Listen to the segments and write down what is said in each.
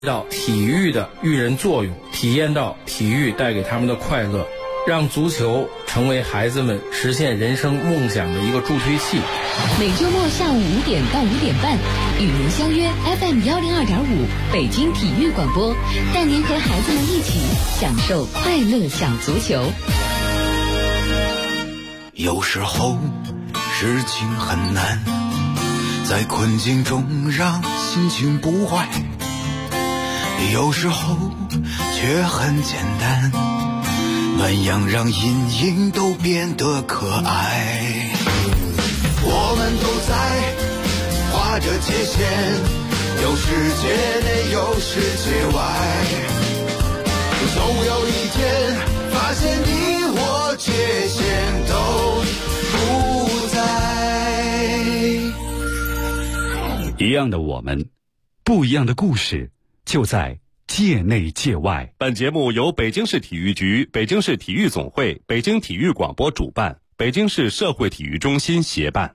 到体育的育人作用，体验到体育带给他们的快乐，让足球成为孩子们实现人生梦想的一个助推器。 每周末下午5点到5点半，与您相约 FM102.5北京体育广播，带您和孩子们一起享受快乐小足球。 有时候事情很难，在困境中让心情不坏，有时候却很简单，暖阳让阴影都变得可爱。我们都在划着界限，有世界内有世界外，总有一天发现你我界限都不在。 一样的我们，不一样的故事，就在界内界外。 本节目由北京市体育局、北京市体育总会、北京体育广播主办，北京市社会体育中心协办。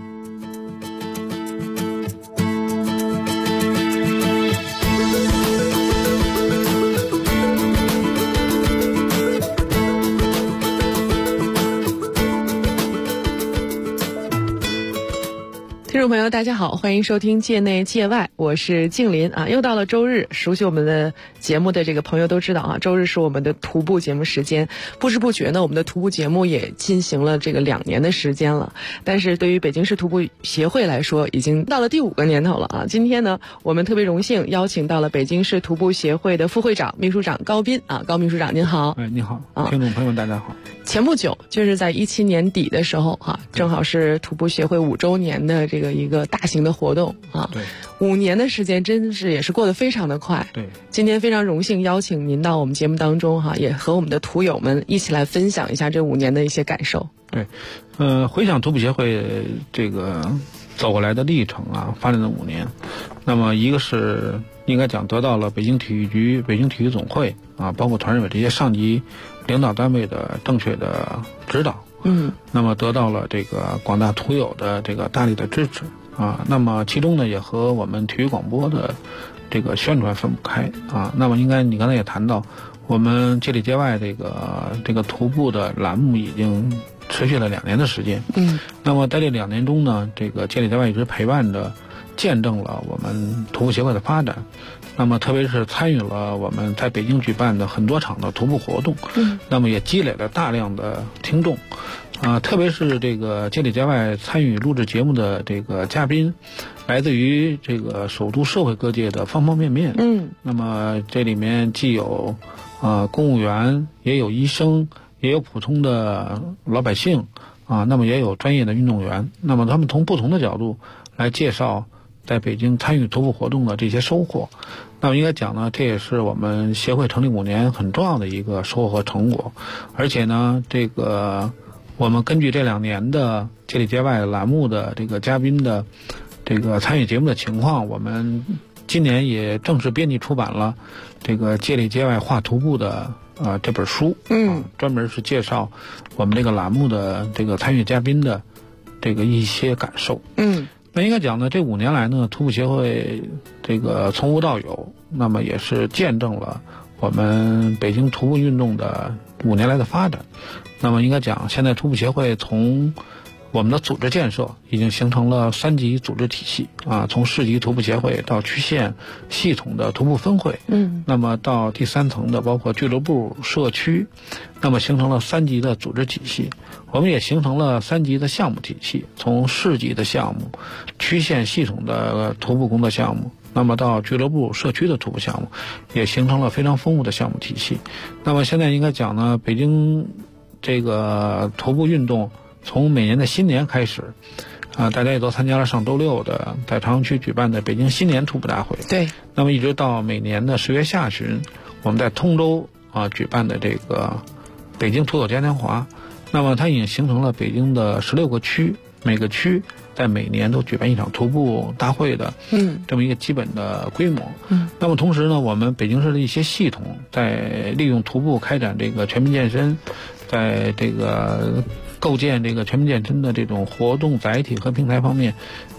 听众朋友大家好，欢迎收听界内界外，我是静林啊。又到了周日，熟悉我们的节目的这个朋友都知道啊，周日是我们的徒步节目时间。不知不觉呢，我们的徒步节目也进行了这个2年的时间了，但是对于北京市徒步协会来说，已经到了第5个年头了啊。今天呢，我们特别荣幸邀请到了北京市徒步协会的副会长、秘书长高斌啊。高秘书长您好。 你好，听众朋友大家好。 前不久就是在17年底的时候哈，正好是徒步协会5周年的这个一个大型的活动啊。 对 ，5年的时间真是也是过得非常的快。 对， 今天非常荣幸邀请您到我们节目当中哈，也和我们的徒友们一起来分享一下这5年的一些感受。 对，回想徒步协会这个走过来的历程啊，发展了5年，那么一个是应该讲得到了北京体育局、北京体育总会啊，包括团委会这些上级领导单位的正确的指导，那么得到了这个广大徒友的这个大力的支持啊，那么其中呢也和我们体育广播的这个宣传分不开啊。那么应该你刚才也谈到，我们界里界外这个徒步的栏目已经持续了2年的时间，那么在这2年中呢，这个界里界外一直陪伴着见证了我们徒步协会的发展，那么特别是参与了我们在北京举办的很多场的徒步活动，那么也积累了大量的听众特别是这个界里界外参与录制节目的这个嘉宾，来自于这个首都社会各界的方方面面，那么这里面既有公务员，也有医生，也有普通的老百姓那么也有专业的运动员，那么他们从不同的角度来介绍在北京参与徒步活动的这些收获。那么应该讲呢，这也是我们协会成立5年很重要的一个收获和成果。而且呢，这个我们根据这2年的界里界外栏目的这个嘉宾的这个参与节目的情况，我们今年也正式编辑出版了这个界里界外话徒步的这本书，专门是介绍我们这个栏目的这个参与嘉宾的这个一些感受。那应该讲呢，这5年来呢，徒步协会这个从无到有，那么也是见证了我们北京徒步运动的5年来的发展。那么应该讲，现在徒步协会从我们的组织建设已经形成了3级组织体系从市级徒步协会到区县系统的徒步分会，那么到第3层的包括俱乐部、社区，那么形成了3级的组织体系。我们也形成了3级的项目体系，从市级的项目、区县系统的徒步工作项目，那么到俱乐部、社区的徒步项目，也形成了非常丰富的项目体系。那么现在应该讲呢，北京这个徒步运动从每年的新年开始大家也都参加了上周6的在朝阳区举办的北京新年徒步大会。 对， 那么一直到每年的10月下旬，我们在通州举办的这个北京徒友嘉年华，那么它已经形成了北京的16个区，每个区在每年都举办一场徒步大会的这么一个基本的规模。那么同时呢，我们北京市的一些系统在利用徒步开展这个全民健身，在这个构建这个全民健身的这种活动载体和平台方面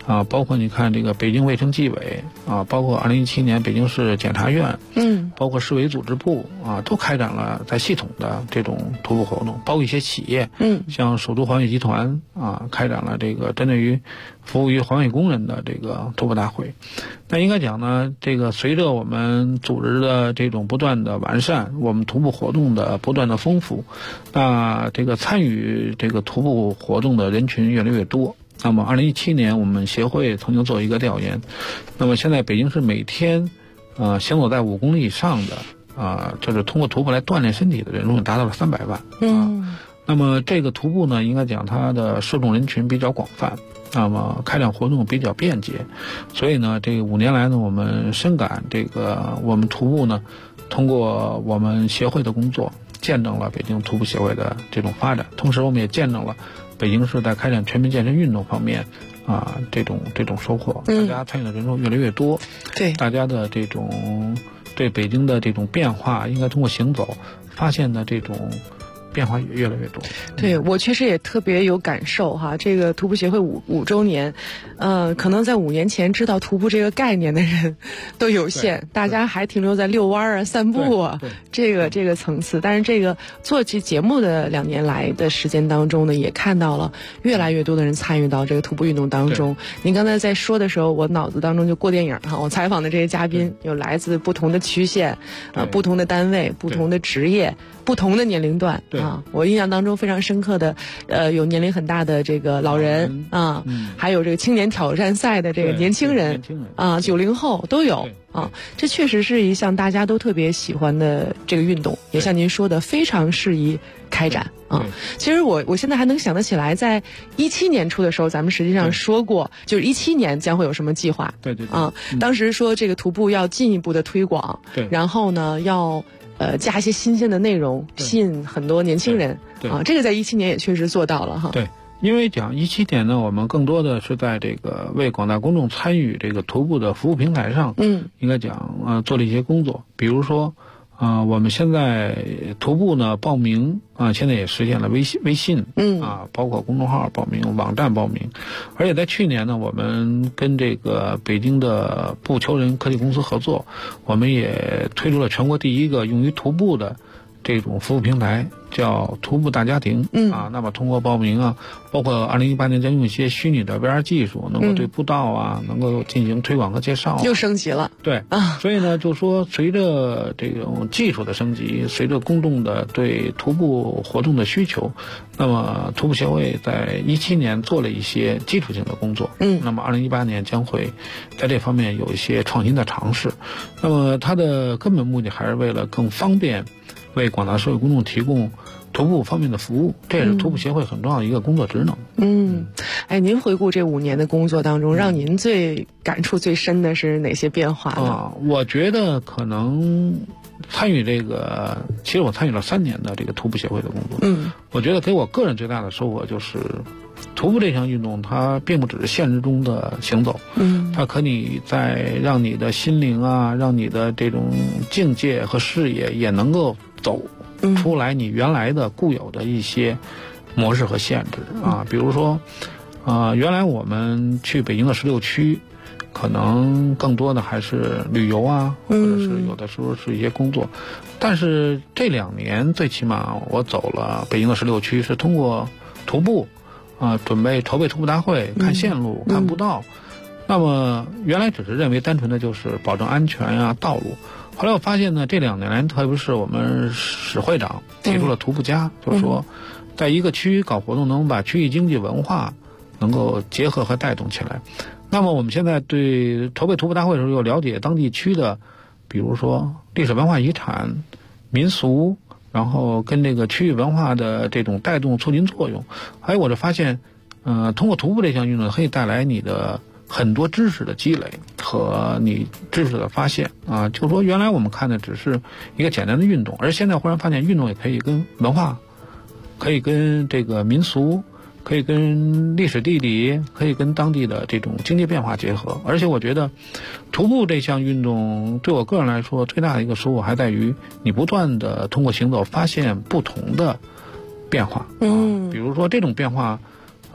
啊，包括你看这个北京卫生纪委啊，包括2017年北京市检察院，包括市委组织部啊，都开展了在系统的这种徒步活动，包括一些企业，像首都环卫集团啊，开展了这个针对于服务于环卫工人的这个徒步大会。那应该讲呢，这个随着我们组织的这种不断的完善，我们徒步活动的不断的丰富，那这个参与这个徒步活动的人群越来越多。那么2017年我们协会曾经做一个调研，那么现在北京市每天行走在5公里以上的就是通过徒步来锻炼身体的人数达到了300万。那么这个徒步呢，应该讲它的受众人群比较广泛，那么开展活动比较便捷，所以呢，这个5年来呢，我们深感这个我们徒步呢，通过我们协会的工作，见证了北京徒步协会的这种发展，同时我们也见证了北京市在开展全民健身运动方面这种收获，大家参与的人数越来越多， 对， 大家的这种对北京的这种变化，应该通过行走发现的这种变化也越来越多。 对，我确实也特别有感受哈。这个徒步协会5周年，可能在5年前知道徒步这个概念的人都有限，大家还停留在遛弯啊、散步啊这个层次。但是这个做这节目的2年来的时间当中呢，也看到了越来越多的人参与到这个徒步运动当中。您刚才在说的时候，我脑子当中就过电影哈。我采访的这些嘉宾有来自不同的区县不同的单位、不同的职业、不同的年龄段我印象当中非常深刻的，有年龄很大的这个老人还有这个青年挑战赛的这个年轻人90后都有这确实是一项大家都特别喜欢的这个运动，也像您说的非常适宜开展其实我现在还能想得起来，在17年初的时候，咱们实际上说过，就是17年将会有什么计划？对当时说这个徒步要进一步的推广，然后呢要加一些新鲜的内容，吸引很多年轻人这个在17年也确实做到了哈。 对，因为讲17年呢，我们更多的是在这个为广大公众参与这个徒步的服务平台上，应该讲做了一些工作，比如说我们现在徒步呢报名现在也实现了微信包括公众号报名、网站报名，而且在去年呢，我们跟这个北京的步求人科技公司合作，我们也推出了全国第一个用于徒步的这种服务平台，叫徒步大家庭那么通过报名包括2018年将用一些虚拟的 VR 技术，能够对步道能够进行推广和介绍， 又升级了。 对所以呢，就说随着这种技术的升级，随着公众的对徒步活动的需求，那么徒步协会在17年做了一些基础性的工作那么2018年将会在这方面有一些创新的尝试，那么它的根本目的还是为了更方便为广大社会公众提供徒步方面的服务，这也是徒步协会很重要的一个工作职能。 您回顾这5年的工作当中，让您最感触最深的是哪些变化呢？ 我觉得可能参与这个，其实我参与了3年的这个徒步协会的工作。我觉得给我个人最大的收获就是，徒步这项运动它并不只是现实中的行走，它可以在让你的心灵让你的这种境界和视野也能够走出来你原来的固有的一些模式和限制比如说原来我们去北京的16区，可能更多的还是旅游或者是有的时候是一些工作，但是这2年最起码我走了北京的16区，是通过徒步筹备徒步大会，看线路看步道那么原来只是认为单纯的就是保证安全道路，后来我发现呢，这2年来特别是我们史会长提出了徒步家就是说在一个区域搞活动，能把区域经济文化能够结合和带动起来。那么我们现在对筹备徒步大会的时候，又了解当地区的比如说历史文化遗产、民俗，然后跟这个区域文化的这种带动促进作用，还有我就发现通过徒步这项运动可以带来你的很多知识的积累和你知识的发现就是说原来我们看的只是一个简单的运动，而现在忽然发现运动也可以跟文化，可以跟这个民俗，可以跟历史地理，可以跟当地的这种经济变化结合。而且我觉得徒步这项运动对我个人来说最大的一个收获还在于你不断的通过行走发现不同的变化比如说这种变化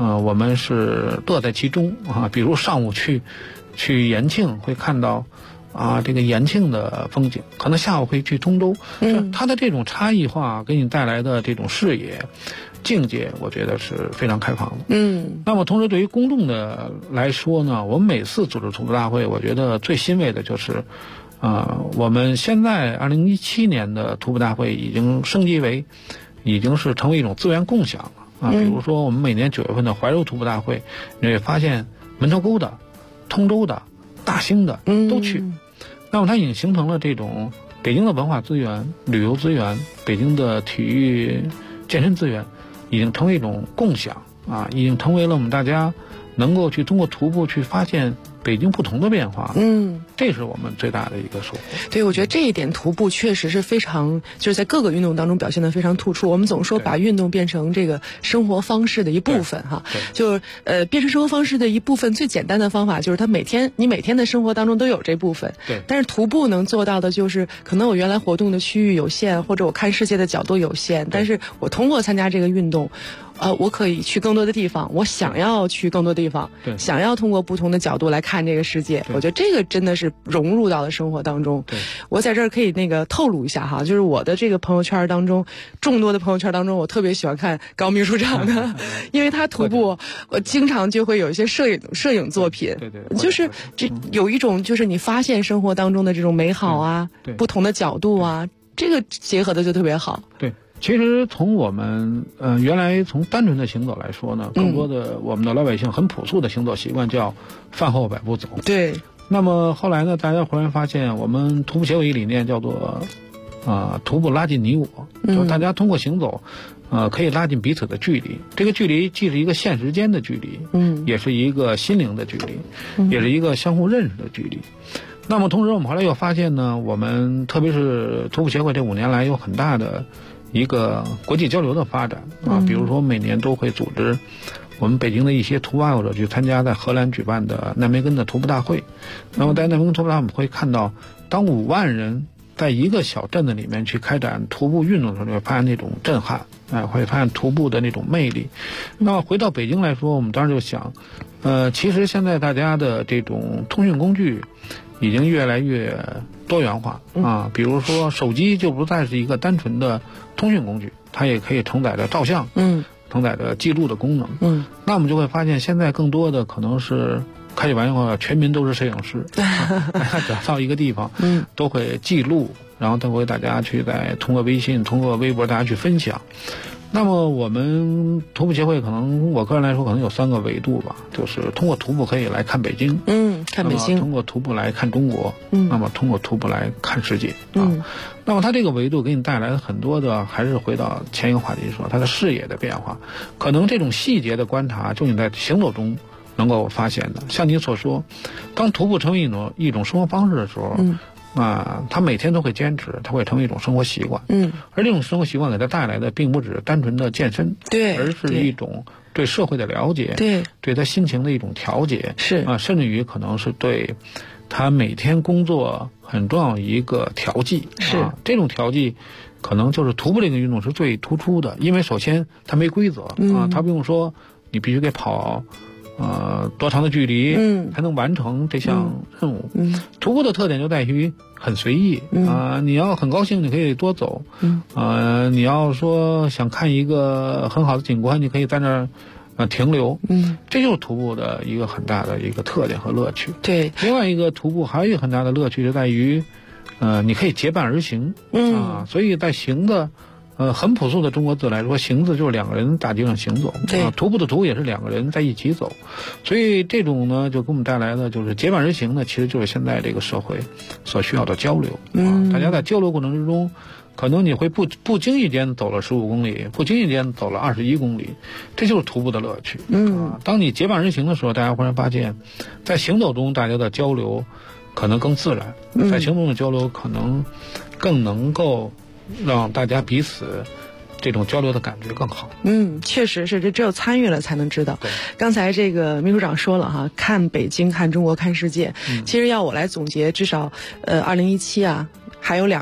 我们是乐在其中啊。比如上午去延庆会看到这个延庆的风景，可能下午会去通州，它的这种差异化给你带来的这种视野境界，我觉得是非常开放的。那么同时对于公众的来说呢，我们每次组织徒步大会，我觉得最欣慰的就是我们现在2017年的徒步大会已经升级为已经是成为一种资源共享了比如说我们每年9月份的怀柔徒步大会，你会发现门头沟的、通州的、大兴的都去，那么它已经形成了这种北京的文化资源、旅游资源、北京的体育健身资源，已经成为一种共享已经成为了我们大家能够去通过徒步去发现北京不同的变化，这是我们最大的一个收获。 对，我觉得这一点徒步确实是非常，就是在各个运动当中表现得非常突出。我们总说把运动变成这个生活方式的一部分哈，就是变成生活方式的一部分，最简单的方法就是你每天的生活当中都有这部分。 对。 但是徒步能做到的就是，可能我原来活动的区域有限，或者我看世界的角度有限，但是我通过参加这个运动。我可以去更多的地方，我想要去更多地方，想要通过不同的角度来看这个世界。我觉得这个真的是融入到了生活当中。我在这儿可以透露一下哈，就是我的这个朋友圈当中，众多的朋友圈当中，我特别喜欢看高秘书长的，因为他徒步，我经常就会有一些摄影作品，就是这有一种就是你发现生活当中的这种美好不同的角度这个结合的就特别好。 对。其实从我们原来从单纯的行走来说呢，更多的我们的老百姓很朴素的行走习惯叫饭后100步走。 对。 那么后来呢，大家忽然发现我们徒步协会一理念叫做徒步拉近你我，就是大家通过行走可以拉近彼此的距离。这个距离既是一个现实间的距离，也是一个心灵的距离，也是一个相互认识的距离。那么同时我们后来又发现呢，我们特别是徒步协会这5年来有很大的一个国际交流的发展比如说每年都会组织我们北京的一些徒步爱好者去参加在荷兰举办的奈梅根的徒步大会。那么在奈梅根徒步大会我们会看到，当5万人在一个小镇子里面去开展徒步运动的时候，你会发现那种震撼会发现徒步的那种魅力。那么回到北京来说，我们当时就想其实现在大家的这种通讯工具已经越来越多元化比如说手机就不再是一个单纯的通讯工具，它也可以承载着照相，承载着记录的功能。那我们就会发现现在更多的可能是开起玩笑话，全民都是摄影师大家只要到一个地方都会记录，然后都会大家去通过微信通过微博大家去分享。那么我们徒步协会可能我个人来说可能有3个维度吧，就是通过徒步可以来看北京， 看北京， 通过徒步来看中国，那么通过徒步来看世界那么它这个维度给你带来很多的，还是回到前一个话题说它的视野的变化，可能这种细节的观察就你在行走中能够发现的。像你所说，当徒步成为一种生活方式的时候他每天都会坚持，他会成为一种生活习惯。而这种生活习惯给他带来的并不只是单纯的健身，而是一种对社会的了解，对他心情的一种调节，甚至于可能是对他每天工作很重要一个调剂。这种调剂可能就是徒步这个运动是最突出的，因为首先它没规则它不用说你必须得跑多长的距离才能完成这项任务。徒步的特点就在于很随意你要很高兴你可以多走你要说想看一个很好的景观，你可以在那儿停留这就是徒步的一个很大的一个特点和乐趣。 对， 另外一个徒步还有一个很大的乐趣就在于你可以结伴而行所以在行的很朴素的中国字来说，行字就是2个人大街上行走徒步的徒也是2个人在一起走，所以这种呢就给我们带来的就是结伴而行呢，其实就是现在这个社会所需要的交流大家在交流过程之中，可能你会不经意间走了15公里，不经意间走了21公里，这就是徒步的乐趣当你结伴而行的时候，大家忽然发现在行走中大家的交流可能更自然在行动的交流可能更能够让大家彼此这种交流的感觉更好。 确实是，这只有参与了才能知道。刚才这个秘书长说了哈，看北京看中国看世界其实要我来总结，至少2017还有2个，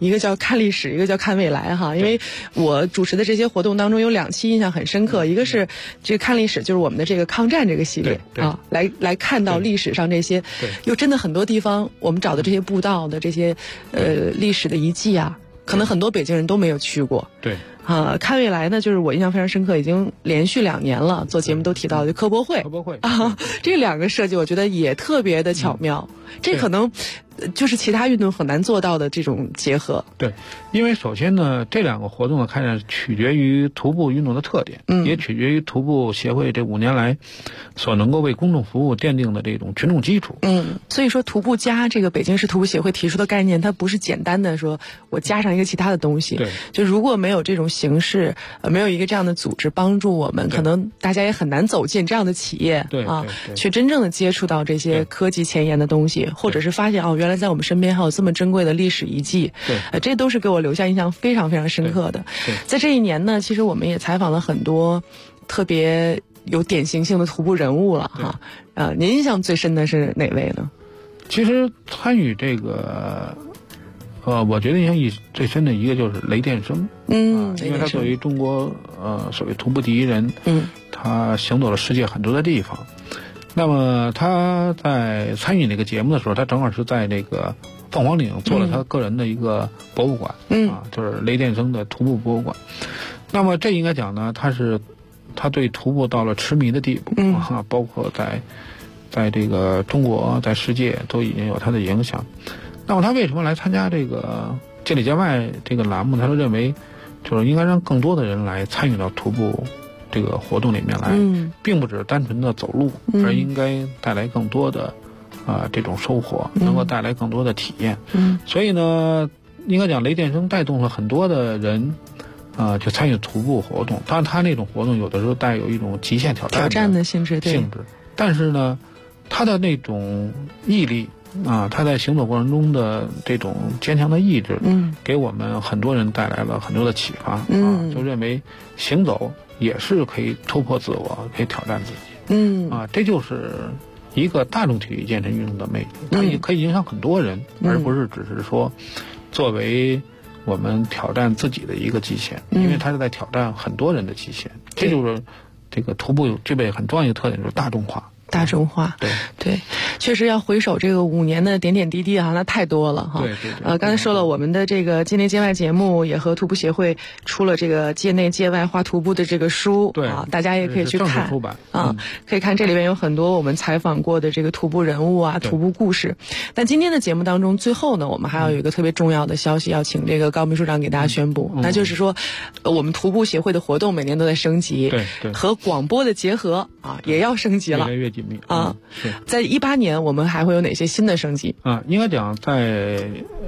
一个叫看历史，一个叫看未来哈。因为我主持的这些活动当中有2期印象很深刻，一个是这个看历史，就是我们的这个抗战这个系列啊，来看到历史上这些，又真的很多地方我们找的这些步道的这些历史的遗迹啊，可能很多北京人都没有去过。 对。 看未来呢，就是我印象非常深刻，已经连续2年了，做节目都提到的科博会啊，这2个设计我觉得也特别的巧妙，这可能就是其他运动很难做到的这种结合。 对，因为首先呢，这2个活动的开展取决于徒步运动的特点，也取决于徒步协会这5年来所能够为公众服务奠定的这种群众基础。 所以说徒步加这个北京市徒步协会提出的概念，它不是简单的说我加上一个其他的东西。 对， 就如果没有这种形式，没有一个这样的组织帮助我们，可能大家也很难走进这样的企业去真正的接触到这些科技前沿的东西，或者是发现原来在我们身边还有这么珍贵的历史遗迹。这都是给我留下印象非常非常深刻的。在这一年呢，其实我们也采访了很多特别有典型性的徒步人物了哈。您印象最深的是哪位呢？ 其实参与这个我觉得印象最深的一个就是雷电生，因为他作为中国所谓徒步第一人，他行走了世界很多的地方。那么他在参与那个节目的时候，他正好是在那个凤凰岭做了他个人的一个博物馆，就是雷电生的徒步博物馆。那么这应该讲呢，他对徒步到了痴迷的地步，包括在这个中国在世界都已经有他的影响。那么他为什么来参加这个界里界外这个栏目？他就认为就是应该让更多的人来参与到徒步这个活动里面来，并不只是单纯的走路，而应该带来更多的这种收获，能够带来更多的体验。所以呢，应该讲雷电生带动了很多的人去参与徒步活动。当然他那种活动有的时候带有一种极限挑战的性质，但是呢他的那种毅力他在行走过程中的这种坚强的意志，给我们很多人带来了很多的启发，就认为行走也是可以突破自我，可以挑战自己，这就是一个大众体育健身运动的魅力，它也可以影响很多人，而不是只是说作为我们挑战自己的一个极限，因为它是在挑战很多人的极限，这就是这个徒步具备很重要一个特点，就是大众化。对，确实要回首这个5年的点点滴滴那太多了哈。对。刚才说了，我们的这个界内界外节目也和徒步协会出了这个界内界外画徒步的这个书，大家也可以去看。正式出版可以看这里边有很多我们采访过的这个徒步人物徒步故事。但今天的节目当中，最后呢，我们还要有一个特别重要的消息，要请这个高秘书长给大家宣布，那就是说，我们徒步协会的活动每年都在升级， 对， 和广播的结合也要升级了， 越来越紧密在18年我们还会有哪些新的升级应该讲在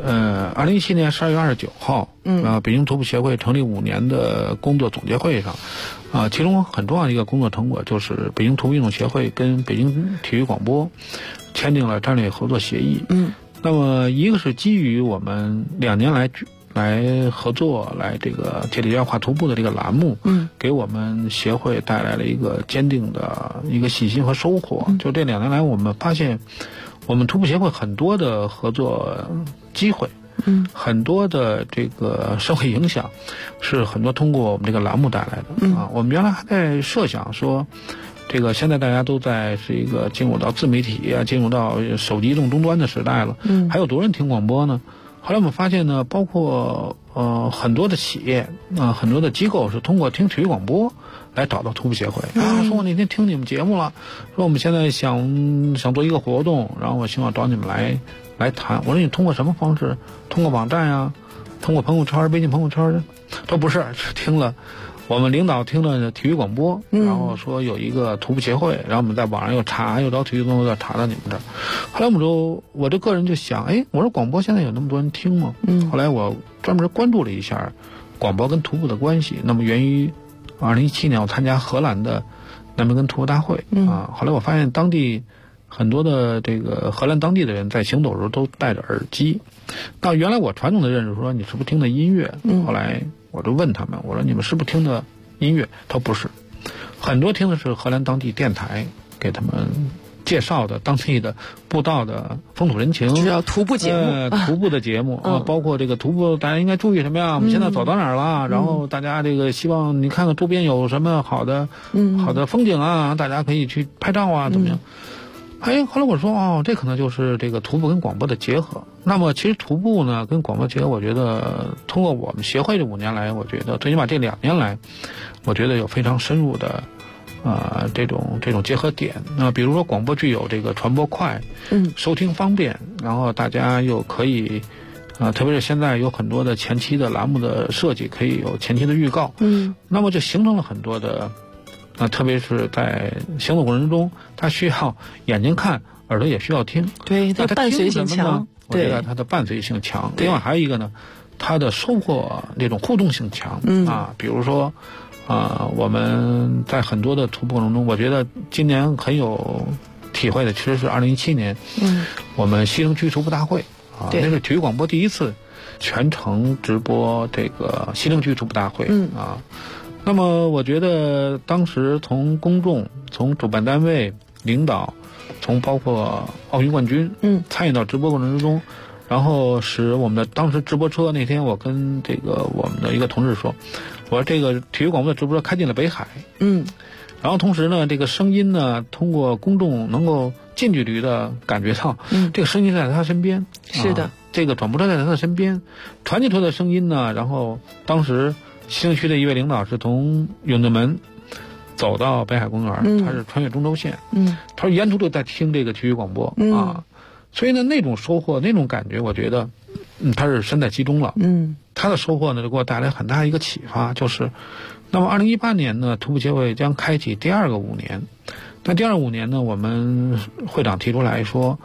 2017年12月29号北京徒步协会成立5年的工作总结会上其中很重要的一个工作成果就是北京徒步运动协会跟北京体育广播签订了战略合作协议。那么一个是基于我们2年来合作，来这个界里界外画徒步的这个栏目，给我们协会带来了一个坚定的一个信心和收获。就这2年来，我们发现我们徒步协会很多的合作机会，很多的这个社会影响，是很多通过我们这个栏目带来的我们原来还在设想说，这个现在大家都在是一个进入到自媒体进入到手机移动终端的时代了，还有多少人听广播呢？后来我们发现呢，包括很多的企业很多的机构是通过听体育广播来找到徒步协会说我那天听你们节目了，说我们现在想做一个活动，然后我希望找你们来谈。我说你通过什么方式？通过网站通过朋友圈微信朋友圈都不是听了我们领导听了体育广播，然后说有一个徒步协会，然后我们在网上又找体育广播查到你们这儿。后来我这个人就想，我说广播现在有那么多人听吗？后来我专门关注了一下广播跟徒步的关系。那么源于2017年我参加荷兰的南梅根徒步大会后来我发现当地很多的这个荷兰当地的人在行走的时候都戴着耳机。那原来我传统的认识说你是不是听的音乐？后来我就问他们，我说你们是不是听的音乐？他说不是，很多听的是荷兰当地电台给他们介绍的当地的步道的风土人情， 就叫徒步节目， 徒步的节目啊，包括这个徒步大家应该注意什么呀？我们现在走到哪儿了？然后大家这个希望你看看周边有什么好的风景啊，大家可以去拍照啊，怎么样？后来我说这可能就是这个徒步跟广播的结合。那么其实徒步呢跟广播结合，我觉得通过我们协会这5年来，我觉得最起码这2年来，我觉得有非常深入的这种结合点。比如说广播具有这个传播快，收听方便，然后大家又可以特别是现在有很多的前期的栏目的设计，可以有前期的预告，那么就形成了很多的特别是在行走过程中，它需要眼睛看，耳朵也需要听， 对，它伴随性强， 我觉得它的伴随性强。另外还有一个呢，它的收获那种互动性强，比如说我们在很多的徒步过程中，我觉得今年很有体会的，其实是2017年，我们西城区徒步大会那是体育广播第一次全程直播这个西城区徒步大会那么我觉得当时从公众、从主办单位、领导，从包括奥运冠军参与到直播过程之中，然后使我们的当时直播车，那天我跟这个我们的一个同事说，我说这个体育广播的直播车开进了北海，然后同时呢，这个声音呢，通过公众能够近距离的感觉到，这个声音在他身边， 是的， 这个转播车在他的身边传递出的声音呢，然后当时西城区的一位领导是从永定门走到北海公园，他是穿越中轴线，他说沿途都在听这个体育广播所以呢，那种收获，那种感觉，我觉得他是身在其中了，他的收获呢就给我带来很大一个启发，就是那么2018年呢，徒步协会将开启第2个5年。那第2个5年呢，我们会长提出来说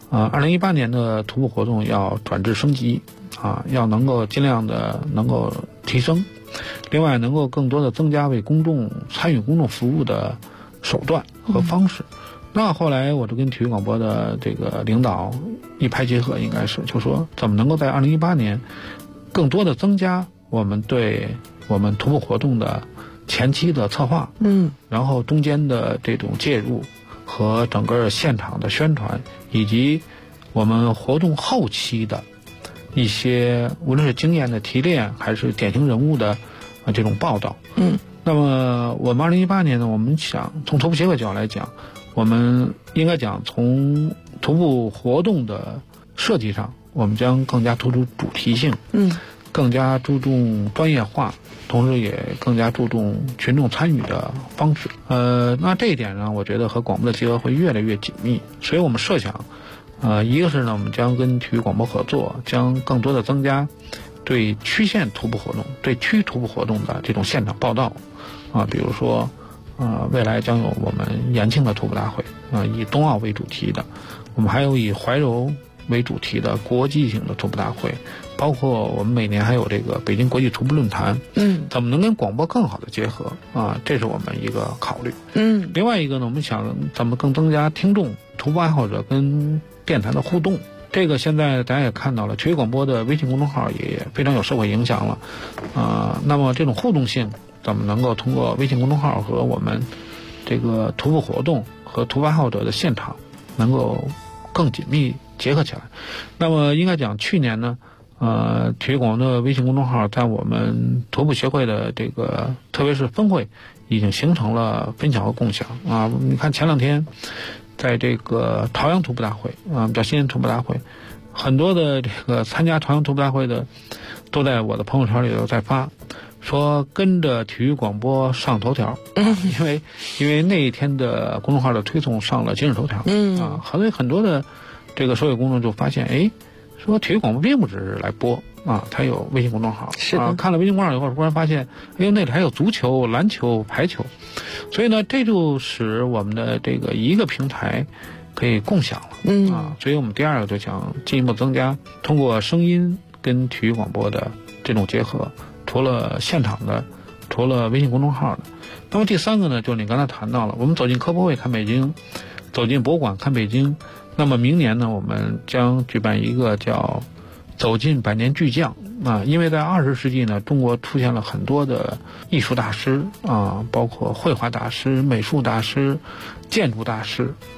2018年的徒步活动要转制升级要能够尽量的能够提升，另外能够更多的增加为公众参与公众服务的手段和方式。那后来我就跟体育广播的这个领导一拍即合，应该是就说怎么能够在2018年更多的增加我们对我们徒步活动的前期的策划，然后中间的这种介入和整个现场的宣传，以及我们活动后期的一些无论是经验的提炼还是典型人物的这种报道。那么我们2018年呢，我们想从徒步协会角度来讲，我们应该讲从徒步活动的设计上，我们将更加突出主题性，更加注重专业化，同时也更加注重群众参与的方式。那这一点呢，我觉得和广播的结合会越来越紧密。所以我们设想一个是呢，我们将跟体育广播合作，将更多的增加对区县徒步活动、对区徒步活动的这种现场报道比如说未来将有我们延庆的徒步大会以冬奥为主题的，我们还有以怀柔为主题的国际性的徒步大会，包括我们每年还有这个北京国际徒步论坛，怎么能跟广播更好的结合这是我们一个考虑。另外一个呢，我们想怎么更增加听众、徒步爱好者跟电台的互动。这个现在大家也看到了，体育广播的微信公众号也非常有社会影响了那么这种互动性怎么能够通过微信公众号和我们这个徒步活动和徒步爱好者的现场能够更紧密结合起来。那么应该讲去年呢体育广播的微信公众号在我们徒步协会的这个特别是分会已经形成了分享和共享你看前2天在这个朝阳徒步大会叫新人徒步大会，很多的这个参加朝阳徒步大会的都在我的朋友圈里头在发说跟着体育广播上头条因为那一天的公众号的推送上了今日头条很多的这个所有公众就发现说体育广播并不只是来播它有微信公众号， 是的看了微信公众号以后忽然发现那里还有足球、篮球、排球，所以呢这就使我们的这个一个平台可以共享了所以我们第2个就想进一步增加通过声音跟体育广播的这种结合，除了现场的，除了微信公众号的。那么第3个呢，就是你刚才谈到了，我们走进科博会看北京，走进博物馆看北京。那么明年呢，我们将举办一个叫走进百年巨匠因为在20世纪呢，中国出现了很多的艺术大师包括绘画大师、美术大师、建筑大师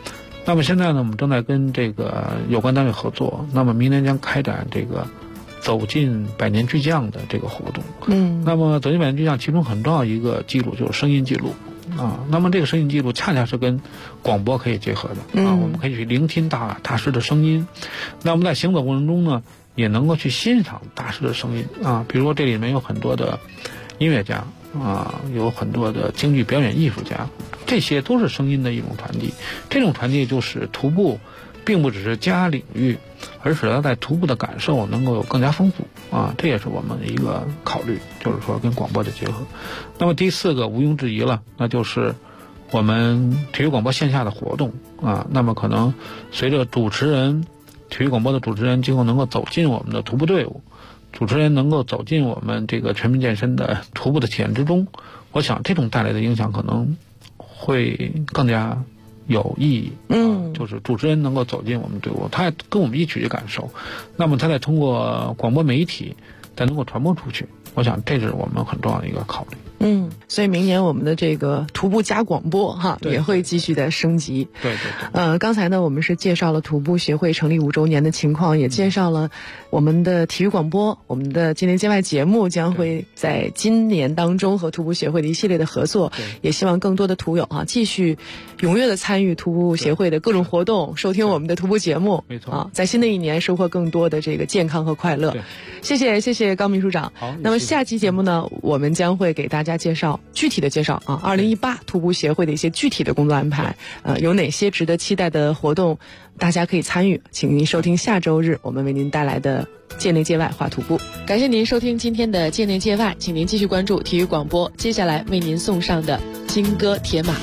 那么现在呢，我们正在跟这个有关单位合作，那么明年将开展这个走进百年巨匠的这个活动。那么走进百年巨匠，其中很重要一个记录就是声音记录啊。那么这个声音记录恰恰是跟广播可以结合的啊，我们可以去聆听大师的声音。那我们在行走过程中呢，也能够去欣赏大师的声音啊。比如说这里面有很多的音乐家啊，有很多的京剧表演艺术家，这些都是声音的一种传递。这种传递就是徒步并不只是加领域，而使他在徒步的感受能够有更加丰富啊，这也是我们的一个考虑，就是说跟广播的结合。那么第4个毋庸置疑了，那就是我们体育广播线下的活动啊。那么可能随着体育广播的主持人今后能够走进我们的徒步队伍，主持人能够走进我们这个全民健身的徒步的体验之中，我想这种带来的影响可能会更加有意义。就是主持人能够走进我们队伍，他跟我们一起去感受，那么他再通过广播媒体再能够传播出去，我想这是我们很重要的一个考虑。 所以明年我们的这个徒步加广播也会继续的升级。 对。 刚才呢我们是介绍了徒步协会成立5周年的情况，也介绍了我们的体育广播，我们的今年街外节目将会在今年当中和徒步协会的一系列的合作，也希望更多的徒友继续踊跃的参与徒步协会的各种活动，收听我们的徒步节目。 没错在新的一年收获更多的这个健康和快乐。谢谢高秘书长。 好， 那么下期节目呢，我们将会给大家具体的介绍2018徒步协会的一些具体的工作安排，有哪些值得期待的活动，大家可以参与。请您收听下周日我们为您带来的界内界外话徒步。感谢您收听今天的界内界外，请您继续关注体育广播，接下来为您送上的金戈铁马。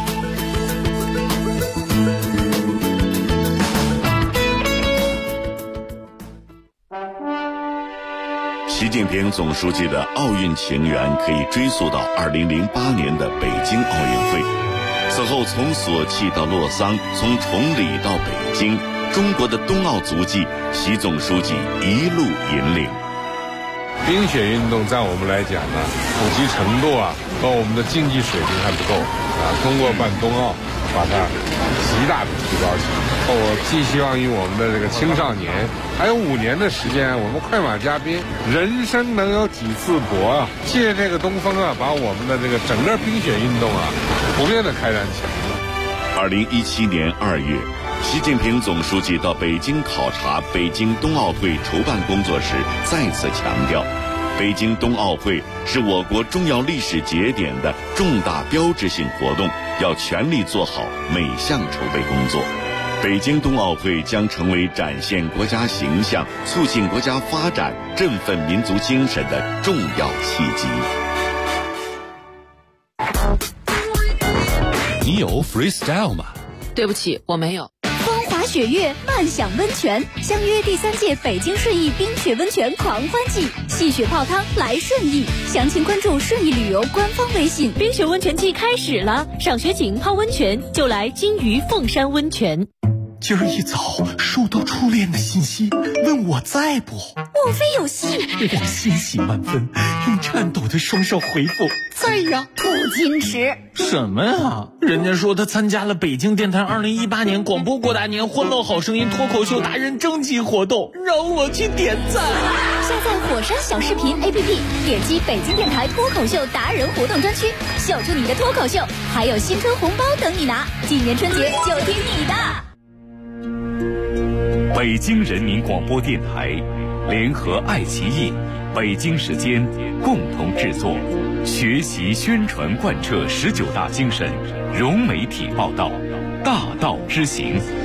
习近平总书记的奥运情缘可以追溯到2008年的北京奥运会，此后从索契到洛桑，从崇礼到北京，中国的冬奥足迹，习总书记一路引领。 冰雪运动在我们来讲呢，普及程度和我们的竞技水平还不够通过办冬奥把它极大的提高起来。我寄希望于我们的这个青少年，还有5年的时间，我们快马加鞭，人生能有几次搏借这个东风把我们的这个整个冰雪运动普遍的开展起来。 2017年2月，习近平总书记到北京考察北京冬奥会筹办工作时，再次强调，北京冬奥会是我国重要历史节点的重大标志性活动，要全力做好每项筹备工作。北京冬奥会将成为展现国家形象、促进国家发展、振奋民族精神的重要契机。 你有 freestyle 吗？ 对不起，我没有。 风华雪月，漫享温泉，相约第3届北京顺义冰雪温泉狂欢季，戏雪泡汤来顺义，详情关注顺义旅游官方微信。 冰雪温泉季开始了，赏雪景泡温泉就来金鱼凤山温泉。 今儿一早收到初恋的信息，问我在不？ 莫非有戏？ 我欣喜万分，用颤抖的双手回复在呀。 不矜持什么呀？人家说他参加了北京电台2018年广播过大年欢乐好声音脱口秀达人征集活动，让我去点赞。 下载火山小视频 APP， 点击北京电台脱口秀达人活动专区，秀出你的脱口秀，还有新春红包等你拿，今年春节就听你的。 北京人民广播电台联合爱奇艺、北京时间共同制作，学习宣传贯彻19大精神，融媒体报道，大道之行。